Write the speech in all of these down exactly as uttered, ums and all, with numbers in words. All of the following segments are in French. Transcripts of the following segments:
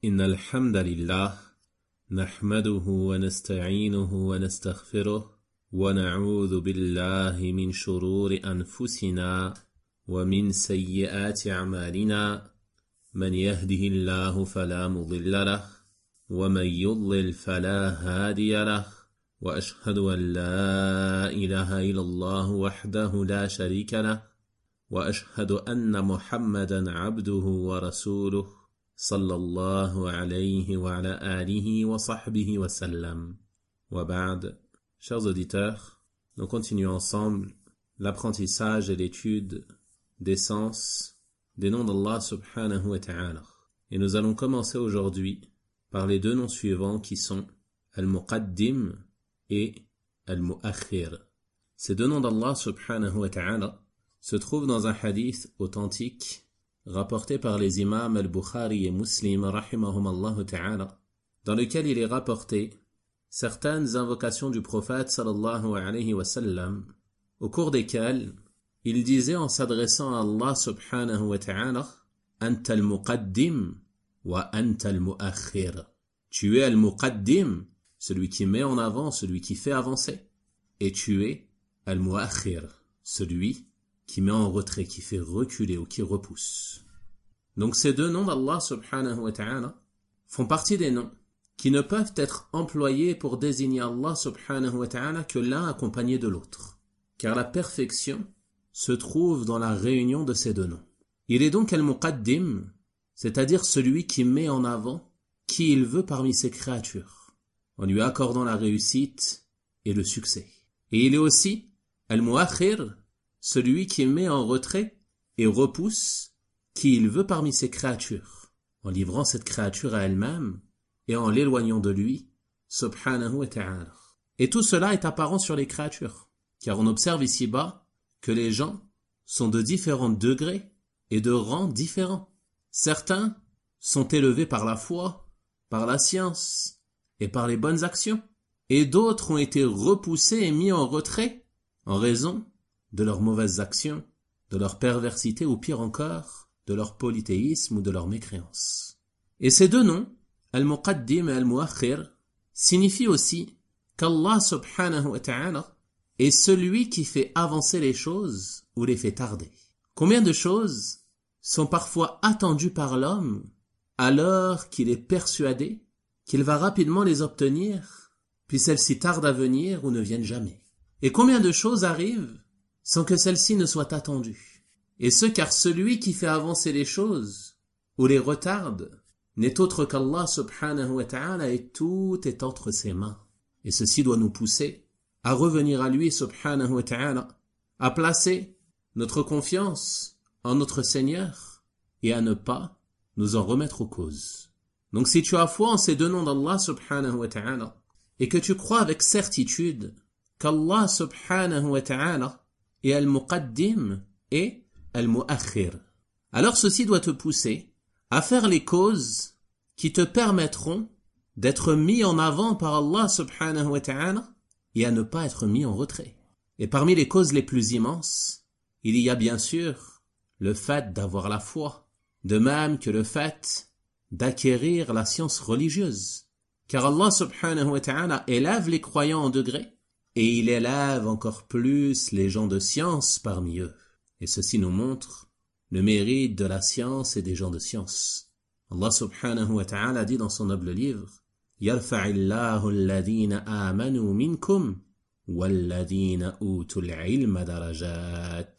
إن الحمد لله نحمده ونستعينه ونستغفره ونعوذ بالله من شرور أنفسنا ومن سيئات أعمالنا من يهده الله فلا مضل له ومن يضلل فلا هادي له وأشهد أن لا إله إلا الله وحده لا شريك له وأشهد أن محمدا عبده ورسوله صلى الله عليه وعلى آله وصحبه وسلم. وبعد. Chers auditeurs, nous continuons ensemble l'apprentissage et l'étude des sens des noms d'Allah subhanahu wa ta'ala. Et nous allons commencer aujourd'hui par les deux noms suivants qui sont Al-Muqaddim et Al-Mu'akhir. Ces deux noms d'Allah subhanahu wa ta'ala se trouvent dans un hadith authentique rapporté par les imams Al-Bukhari et Muslim rahimahumallahu ta'ala, dans lequel il est rapporté certaines invocations du prophète sallallahu alayhi wa sallam, au cours desquelles il disait en s'adressant à Allah subhanahu wa ta'ala, Anta al-muqaddim wa anta al-mu'akhir. Tu es al-muqaddim, celui qui met en avant, celui qui fait avancer, et tu es al-mu'akhir, celui qui met en retrait, qui fait reculer ou qui repousse. Donc ces deux noms d'Allah subhanahu wa ta'ala font partie des noms qui ne peuvent être employés pour désigner Allah subhanahu wa ta'ala que l'un accompagné de l'autre. Car la perfection se trouve dans la réunion de ces deux noms. Il est donc al-muqaddim, c'est-à-dire celui qui met en avant qui il veut parmi ses créatures, en lui accordant la réussite et le succès. Et il est aussi al-mu'akhir, celui qui met en retrait et repousse qui il veut parmi ses créatures, en livrant cette créature à elle-même et en l'éloignant de lui, subhanahu wa ta'ala. Et tout cela est apparent sur les créatures, car on observe ici-bas que les gens sont de différents degrés et de rangs différents. Certains sont élevés par la foi, par la science et par les bonnes actions, et d'autres ont été repoussés et mis en retrait en raison de leurs mauvaises actions, de leur perversité ou pire encore, de leur polythéisme ou de leur mécréance. Et ces deux noms, Al-Muqaddim et Al-Mu'akhir, signifient aussi qu'Allah subhanahu wa ta'ala est celui qui fait avancer les choses ou les fait tarder. Combien de choses sont parfois attendues par l'homme alors qu'il est persuadé qu'il va rapidement les obtenir, puis celles-ci tardent à venir ou ne viennent jamais. Et combien de choses arrivent sans que celles-ci ne soient attendues. Et ce car celui qui fait avancer les choses ou les retarde n'est autre qu'Allah subhanahu wa ta'ala et tout est entre ses mains. Et ceci doit nous pousser à revenir à lui subhanahu wa ta'ala, à placer notre confiance en notre Seigneur et à ne pas nous en remettre aux causes. Donc si tu as foi en ces deux noms d'Allah subhanahu wa ta'ala et que tu crois avec certitude qu'Allah subhanahu wa ta'ala et Al-Muqaddim et Al-Mu'akhir, alors ceci doit te pousser à faire les causes qui te permettront d'être mis en avant par Allah subhanahu wa ta'ala et à ne pas être mis en retrait. Et parmi les causes les plus immenses, il y a bien sûr le fait d'avoir la foi, de même que le fait d'acquérir la science religieuse. Car Allah subhanahu wa ta'ala élève les croyants en degrés et il élève encore plus les gens de science parmi eux. Et ceci nous montre le mérite de la science et des gens de science. Allah subhanahu wa ta'ala dit dans son noble livre, Yarfa'illahu alladhina amanu minkum walladhina utul ilma darajat.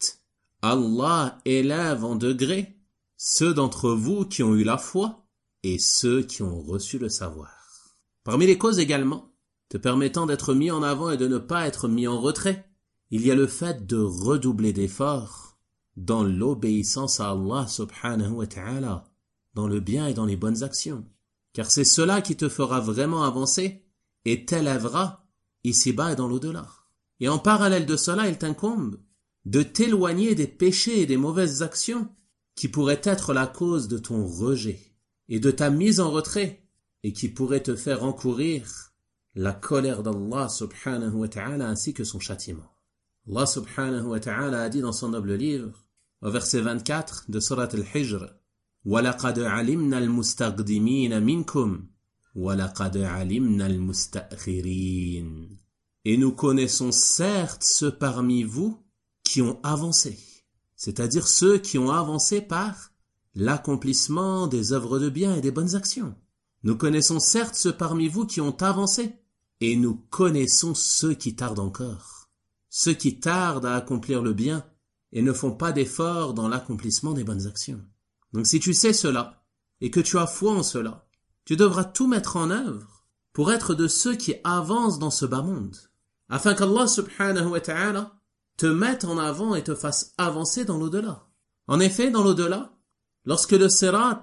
Allah élève en degrés ceux d'entre vous qui ont eu la foi et ceux qui ont reçu le savoir. Parmi les causes également, te permettant d'être mis en avant et de ne pas être mis en retrait, il y a le fait de redoubler d'efforts dans l'obéissance à Allah subhanahu wa ta'ala, dans le bien et dans les bonnes actions. Car c'est cela qui te fera vraiment avancer et t'élèvera ici-bas et dans l'au-delà. Et en parallèle de cela, il t'incombe de t'éloigner des péchés et des mauvaises actions qui pourraient être la cause de ton rejet et de ta mise en retrait et qui pourraient te faire encourir la colère d'Allah subhanahu wa ta'ala ainsi que son châtiment. Allah subhanahu wa ta'ala a dit dans son noble livre, au verset vingt-quatre de Surat Al-Hijr, وَلَقَدْ عَلِمْنَا الْمُسْتَقْدِمِينَ مِنْكُمْ وَلَقَدْ عَلِمْنَا الْمُسْتَأْخِرِينَ. Et nous connaissons certes ceux parmi vous qui ont avancé, c'est-à-dire ceux qui ont avancé par l'accomplissement des œuvres de bien et des bonnes actions. Nous connaissons certes ceux parmi vous qui ont avancé, et nous connaissons ceux qui tardent encore, ceux qui tardent à accomplir le bien et ne font pas d'efforts dans l'accomplissement des bonnes actions. Donc si tu sais cela, et que tu as foi en cela, tu devras tout mettre en œuvre pour être de ceux qui avancent dans ce bas monde, afin qu'Allah subhanahu wa ta'ala te mette en avant et te fasse avancer dans l'au-delà. En effet, dans l'au-delà, lorsque le sirat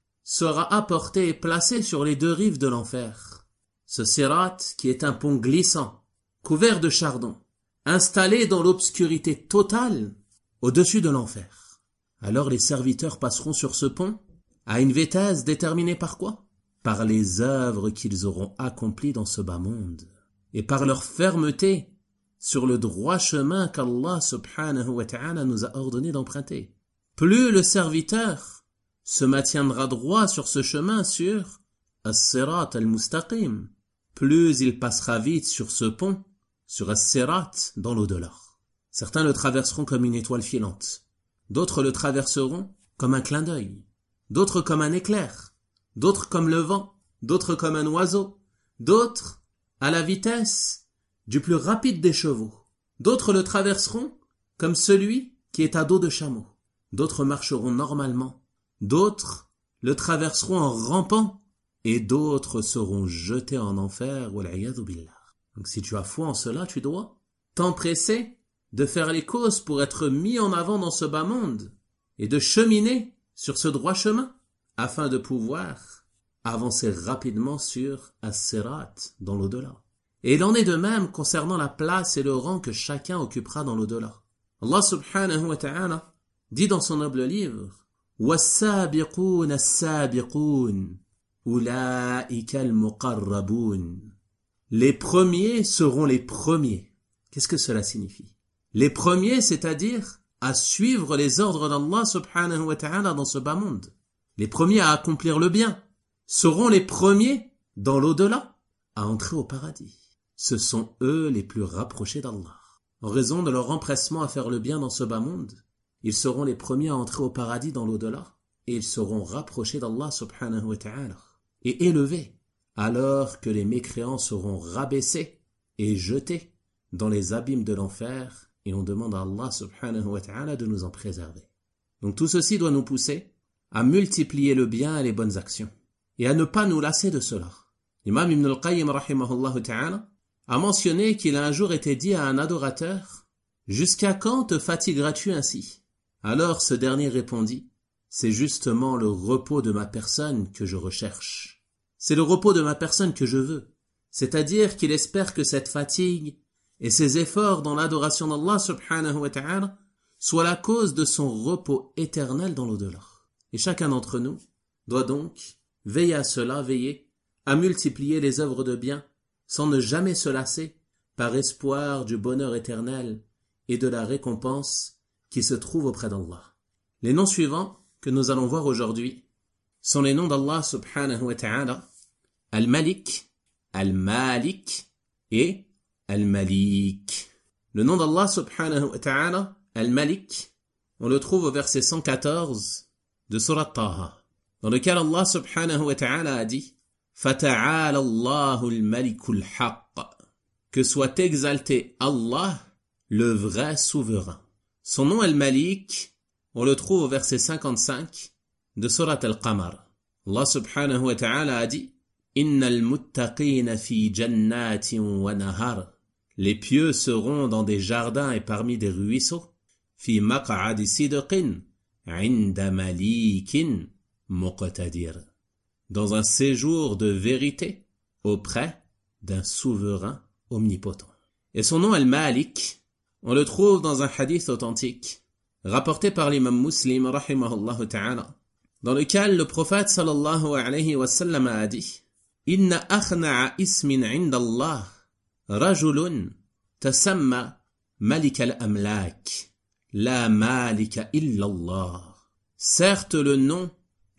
sera apporté et placé sur les deux rives de l'enfer, ce sirat qui est un pont glissant, couvert de chardon, installé dans l'obscurité totale au-dessus de l'enfer, alors les serviteurs passeront sur ce pont à une vitesse déterminée par quoi? Par les œuvres qu'ils auront accomplies dans ce bas monde, et par leur fermeté sur le droit chemin qu'Allah subhanahu wa ta'ala nous a ordonné d'emprunter. Plus le serviteur se maintiendra droit sur ce chemin sur as-sirat al-mustaqim, plus il passera vite sur ce pont, sur as-sirat dans l'au-delà. Certains le traverseront comme une étoile filante, d'autres le traverseront comme un clin d'œil, d'autres comme un éclair, d'autres comme le vent, d'autres comme un oiseau, d'autres à la vitesse du plus rapide des chevaux. D'autres le traverseront comme celui qui est à dos de chameau. D'autres marcheront normalement. D'autres le traverseront en rampant. Et d'autres seront jetés en enfer. Wal-'iyadhu billah. Donc si tu as foi en cela, tu dois t'empresser de faire les causes pour être mis en avant dans ce bas monde et de cheminer sur ce droit chemin afin de pouvoir avancer rapidement sur as-sirat dans l'au-delà. Et il en est de même concernant la place et le rang que chacun occupera dans l'au-delà. Allah subhanahu wa ta'ala dit dans son noble livre وَالسَّابِقُونَ السَّابِقُونَ أُولَئِكَ الْمُقَرَّبُونَ. Les premiers seront les premiers. Qu'est-ce que cela signifie? Les premiers, c'est-à-dire à suivre les ordres d'Allah subhanahu wa ta'ala dans ce bas monde. Les premiers à accomplir le bien seront les premiers dans l'au-delà à entrer au paradis. Ce sont eux les plus rapprochés d'Allah. En raison de leur empressement à faire le bien dans ce bas monde, ils seront les premiers à entrer au paradis dans l'au-delà et ils seront rapprochés d'Allah subhanahu wa ta'ala et élevés, alors que les mécréants seront rabaissés et jetés dans les abîmes de l'enfer, et on demande à Allah subhanahu wa ta'ala de nous en préserver. Donc tout ceci doit nous pousser à multiplier le bien et les bonnes actions, et à ne pas nous lasser de cela. L'imam Ibn al-Qayyim rahimahullah ta'ala a mentionné qu'il a un jour été dit à un adorateur « Jusqu'à quand te fatigueras-tu ainsi ?» Alors ce dernier répondit « C'est justement le repos de ma personne que je recherche. C'est le repos de ma personne que je veux. » C'est-à-dire qu'il espère que cette fatigue et ses efforts dans l'adoration d'Allah subhanahu wa ta'ala soient la cause de son repos éternel dans l'au-delà. Et chacun d'entre nous doit donc veiller à cela, veiller à multiplier les œuvres de bien sans ne jamais se lasser par espoir du bonheur éternel et de la récompense qui se trouve auprès d'Allah. Les noms suivants que nous allons voir aujourd'hui sont les noms d'Allah subhanahu wa ta'ala, Al-Malik, Al-Malik et Al-Malik. Le nom d'Allah subhanahu wa ta'ala, Al-Malik, on le trouve au verset cent quatorze de Surat Taha, dans lequel Allah subhanahu wa ta'ala a dit فَتَعَالَ اللَّهُ الْمَلِكُ الْحَقِّ. Que soit exalté Allah, le vrai souverain. Son nom Al-Malik, on le trouve au verset cinquante-cinq de Surat Al-Qamar. Allah subhanahu wa ta'ala a dit إِنَّ الْمُتَّقِينَ فِي جَنَّاتٍ وَنَهَرٍ. Les pieux seront dans des jardins et parmi des ruisseaux. فِي مَقْعَدِ صِدْقٍ عِنْدَ مَلِيكٍ مُقْتَدِرٍ. Dans un séjour de vérité auprès d'un souverain omnipotent. Et son nom Al-Malik, on le trouve dans un hadith authentique, rapporté par l'imam Muslim, rahimahullah ta'ala, dans lequel le prophète sallallahu alayhi wa sallam a dit Inna akhna'a ismin 'inda Allah rajulun tasamma Malik al-Amlak la Malika illa Allah. Certes, le nom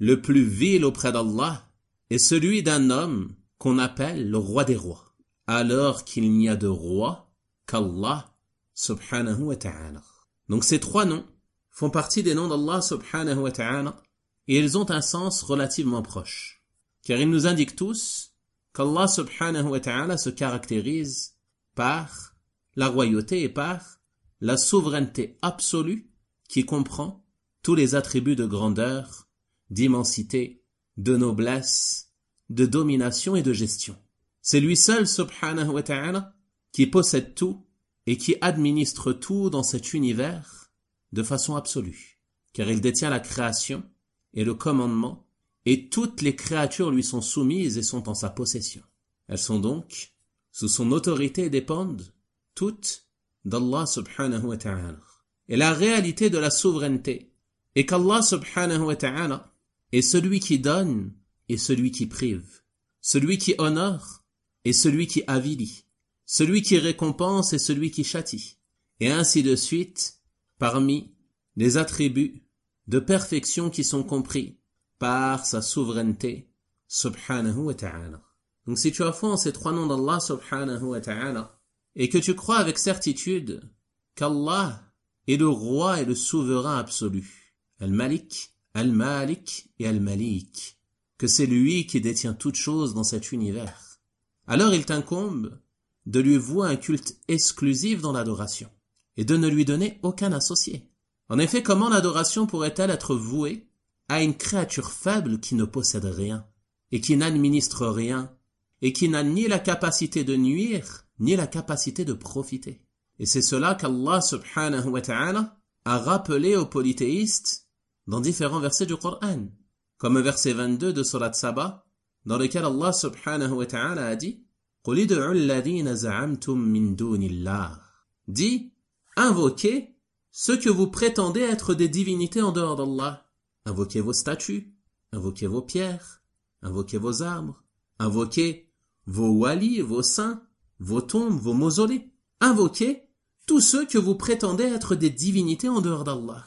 le plus vil auprès d'Allah est celui d'un homme qu'on appelle le roi des rois, alors qu'il n'y a de roi qu'Allah subhanahu wa ta'ala. Donc ces trois noms font partie des noms d'Allah subhanahu wa ta'ala et ils ont un sens relativement proche, car ils nous indiquent tous qu'Allah subhanahu wa ta'ala se caractérise par la royauté et par la souveraineté absolue qui comprend tous les attributs de grandeur, d'immensité, de noblesse, de domination et de gestion. C'est lui seul, subhanahu wa ta'ala, qui possède tout et qui administre tout dans cet univers de façon absolue, car il détient la création et le commandement, et toutes les créatures lui sont soumises et sont en sa possession. Elles sont donc sous son autorité et dépendent toutes d'Allah subhanahu wa ta'ala. Et la réalité de la souveraineté est qu'Allah subhanahu wa ta'ala est celui qui donne et celui qui prive, celui qui honore et celui qui avilit, celui qui récompense et celui qui châtie, et ainsi de suite parmi les attributs de perfection qui sont compris par sa souveraineté subhanahu wa ta'ala. Donc si tu as foi en ces trois noms d'Allah subhanahu wa ta'ala et que tu crois avec certitude qu'Allah est le roi et le souverain absolu, Al-Malik, Al-Malik et Al-Malik, que c'est lui qui détient toutes choses dans cet univers, alors il t'incombe de lui vouer un culte exclusif dans l'adoration et de ne lui donner aucun associé. En effet, comment l'adoration pourrait-elle être vouée à une créature faible qui ne possède rien et qui n'administre rien et qui n'a ni la capacité de nuire ni la capacité de profiter? Et c'est cela qu'Allah subhanahu wa ta'ala a rappelé aux polythéistes dans différents versets du Coran, comme le verset vingt-deux de Surat Saba, dans lequel Allah subhanahu wa ta'ala a dit قُلِ ادْعُوا الَّذِينَ زَعَمْتُم مِّن دُونِ اللَّهِ. Dit, invoquez ceux que vous prétendez être des divinités en dehors d'Allah. Invoquez vos statues, invoquez vos pierres, invoquez vos arbres, invoquez vos walis, vos saints, vos tombes, vos mausolées. Invoquez tous ceux que vous prétendez être des divinités en dehors d'Allah.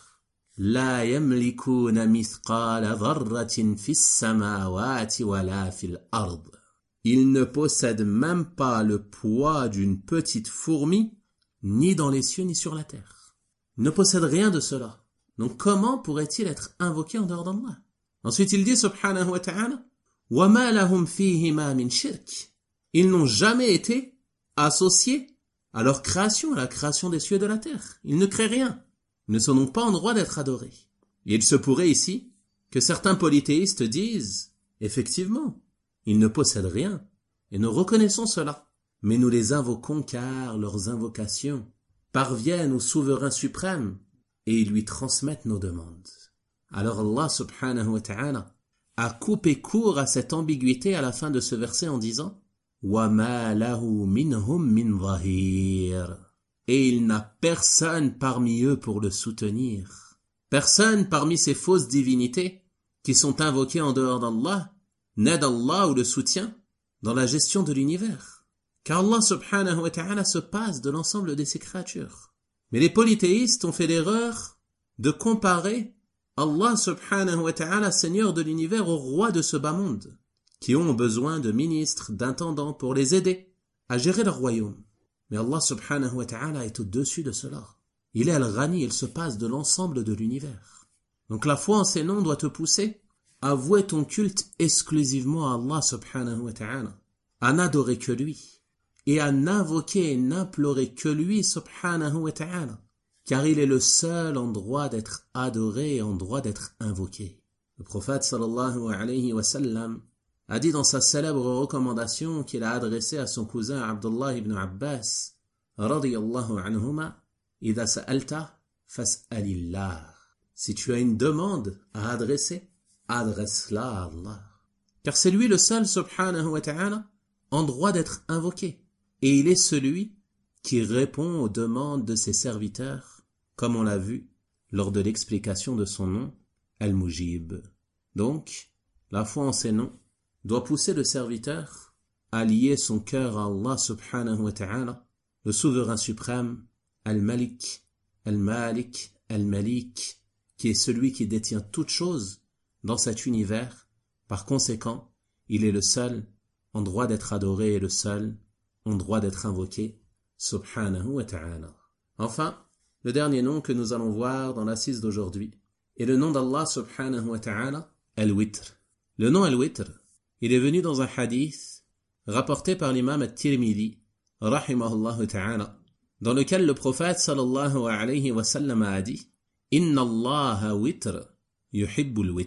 لا يملكون مثقال ذرة في السماوات ولا في الأرض. Ils ne possèdent même pas le poids d'une petite fourmi, ni dans les cieux ni sur la terre. Ils ne possèdent rien de cela. Donc comment pourrait-il être invoqué en dehors d'Allah? Ensuite il dit subhanahu wa ta'ala وَمَا لَهُمْ فِيهِمَا مِنْ شِرْكٍ. Ils n'ont jamais été associés à leur création, à la création des cieux et de la terre. Ils ne créent rien. Ils ne sont donc pas en droit d'être adorés. Et il se pourrait ici que certains polythéistes disent, effectivement, ils ne possèdent rien, et nous reconnaissons cela. Mais nous les invoquons car leurs invocations parviennent au souverain suprême et ils lui transmettent nos demandes. Alors Allah subhanahu wa ta'ala a coupé court à cette ambiguïté à la fin de ce verset en disant وَمَا لَهُ مِنْهُمْ مِنْ ظَهِيرٍ. Et il n'a personne parmi eux pour le soutenir. Personne parmi ces fausses divinités qui sont invoquées en dehors d'Allah n'aide Allah ou le soutient dans la gestion de l'univers. Car Allah subhanahu wa ta'ala se passe de l'ensemble de ses créatures. Mais les polythéistes ont fait l'erreur de comparer Allah subhanahu wa ta'ala, Seigneur de l'univers, au roi de ce bas monde, qui ont besoin de ministres, d'intendants pour les aider à gérer leur royaume. Mais Allah subhanahu wa ta'ala est au-dessus de cela. Il est Al-Ghani, il se passe de l'ensemble de l'univers. Donc la foi en ces noms doit te pousser à vouer ton culte exclusivement à Allah subhanahu wa ta'ala, à n'adorer que lui, et à n'invoquer et n'implorer que lui subhanahu wa ta'ala, car il est le seul en droit d'être adoré et en droit d'être invoqué. Le prophète sallallahu alayhi wa sallam a dit dans sa célèbre recommandation qu'il a adressée à son cousin Abdullah ibn Abbas radiyallahu anhuma, idha sa'alta fas'alillah. Si tu as une demande à adresser, adresse-la à Allah. Car c'est lui le seul subhanahu wa ta'ala en droit d'être invoqué. Et il est celui qui répond aux demandes de ses serviteurs, comme on l'a vu lors de l'explication de son nom, Al-Mujib. Donc, la foi en ces noms doit pousser le serviteur à lier son cœur à Allah subhanahu wa ta'ala, le souverain suprême, Al-Malik, Al-Malik, Al-Malik, qui est celui qui détient toutes choses dans cet univers. Par conséquent, il est le seul en droit d'être adoré et le seul en droit d'être invoqué, subhanahu wa ta'ala. Enfin, le dernier nom que nous allons voir dans l'assise d'aujourd'hui est le nom d'Allah subhanahu wa ta'ala, Al-Witr. Le nom Al-Witr, il est venu dans un hadith rapporté par l'imam At-Tirmidhi, rahimahullah ta'ala, dans lequel le prophète sallallahu alayhi wa sallam a dit « Inna Allah witr, yuhibbul witr »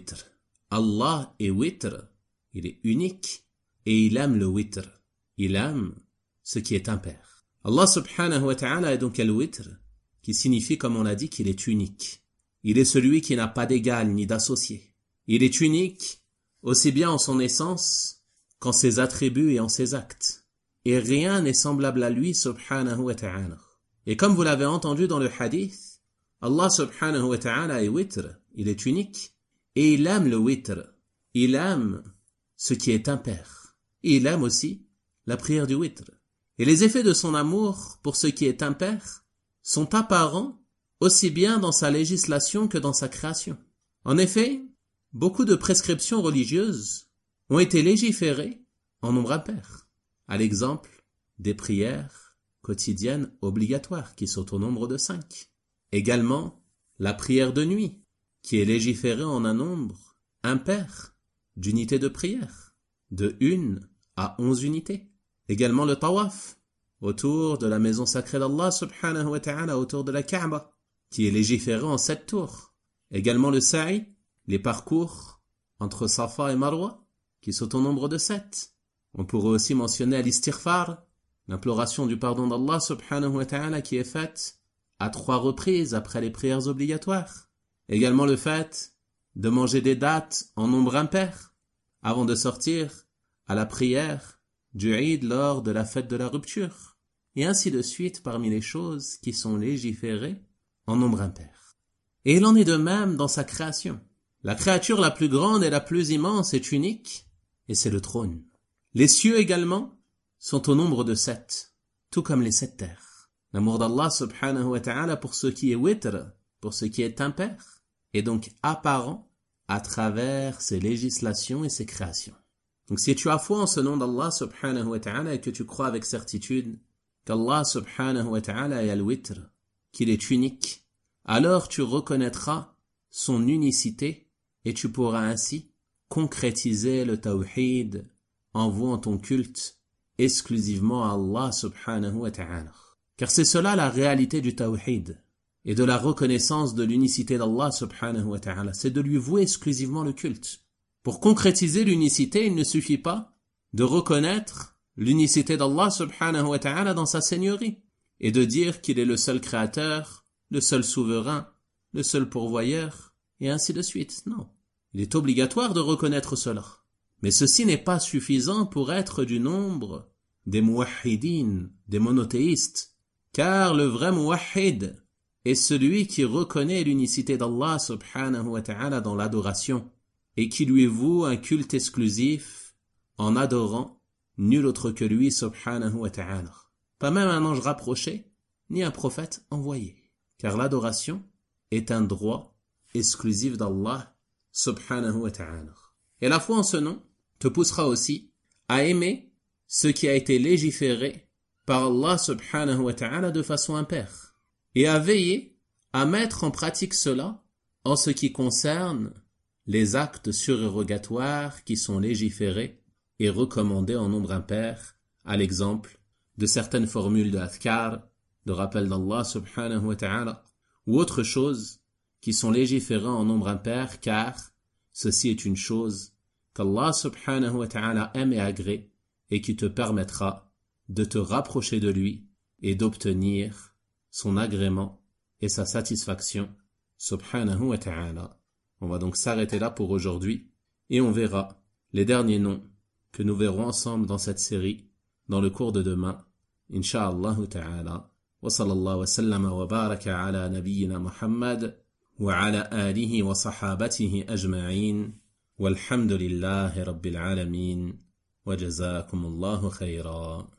Allah est witr, il est unique et il aime le witr, il aime ce qui est impair. Allah subhanahu wa ta'ala est donc al-witr, qui signifie, comme on l'a dit, qu'il est unique. Il est celui qui n'a pas d'égal ni d'associé. Il est unique aussi bien en son essence qu'en ses attributs et en ses actes. Et rien n'est semblable à lui subhanahu wa ta'ala. Et comme vous l'avez entendu dans le hadith, Allah subhanahu wa ta'ala est witr, il est unique, et il aime le witr. Il aime ce qui est impair. Et il aime aussi la prière du witr. Et les effets de son amour pour ce qui est impair sont apparents aussi bien dans sa législation que dans sa création. En effet, beaucoup de prescriptions religieuses ont été légiférées en nombre impair. À l'exemple des prières quotidiennes obligatoires qui sont au nombre de cinq. Également, la prière de nuit qui est légiférée en un nombre impair d'unités de prière, de une à onze unités. Également le tawaf autour de la maison sacrée d'Allah subhanahu wa ta'ala, autour de la Kaaba, qui est légiféré en sept tours. Également le sa'i, les parcours entre Safa et Marwa, qui sont au nombre de sept. On pourrait aussi mentionner l'istighfar, l'imploration du pardon d'Allah subhanahu wa ta'ala qui est faite à trois reprises après les prières obligatoires. Également le fait de manger des dattes en nombre impair, avant de sortir à la prière du Eid lors de la fête de la rupture, et ainsi de suite parmi les choses qui sont légiférées en nombre impair. Et il en est de même dans sa création. La créature la plus grande et la plus immense est unique, et c'est le trône. Les cieux également sont au nombre de sept, tout comme les sept terres. L'amour d'Allah subhanahu wa ta'ala pour ce qui est witr, pour ce qui est impair, est donc apparent à travers ses législations et ses créations. Donc si tu as foi en ce nom d'Allah subhanahu wa ta'ala et que tu crois avec certitude qu'Allah subhanahu wa ta'ala est al-witr, qu'il est unique, alors tu reconnaîtras son unicité et tu pourras ainsi concrétiser le tawhid en vouant ton culte exclusivement à Allah subhanahu wa ta'ala. Car c'est cela la réalité du tawhid et de la reconnaissance de l'unicité d'Allah subhanahu wa ta'ala, c'est de lui vouer exclusivement le culte. Pour concrétiser l'unicité, il ne suffit pas de reconnaître l'unicité d'Allah subhanahu wa ta'ala dans sa seigneurie et de dire qu'il est le seul créateur, le seul souverain, le seul pourvoyeur, et ainsi de suite. Non. Il est obligatoire de reconnaître cela. Mais ceci n'est pas suffisant pour être du nombre des muwahhidin, des monothéistes, car le vrai muwahhid est celui qui reconnaît l'unicité d'Allah subhanahu wa ta'ala dans l'adoration et qui lui voue un culte exclusif en adorant nul autre que lui subhanahu wa ta'ala. Pas même un ange rapproché, ni un prophète envoyé. Car l'adoration est un droit exclusif d'Allah subhanahu wa ta'ala. Et la foi en ce nom te poussera aussi à aimer ce qui a été légiféré par Allah subhanahu wa ta'ala de façon impaire. Et à veiller à mettre en pratique cela en ce qui concerne les actes surérogatoires qui sont légiférés et recommandés en nombre impair, à l'exemple de certaines formules de adhkar, de rappel d'Allah subhanahu wa ta'ala, ou autres choses qui sont légiférées en nombre impair, car ceci est une chose qu'Allah subhanahu wa ta'ala aime et agrée et qui te permettra de te rapprocher de lui et d'obtenir son agrément et sa satisfaction subhanahu wa ta'ala. On va donc s'arrêter là pour aujourd'hui et on verra les derniers noms que nous verrons ensemble dans cette série dans le cours de demain, insha'Allah ta'ala. Wa sallallahu wa sallama wa baraka ala nabiyyina Muhammad wa ala alihi wa sahabatihi ajma'in walhamdulillahi rabbil alamin wa jazakumullahu khayra.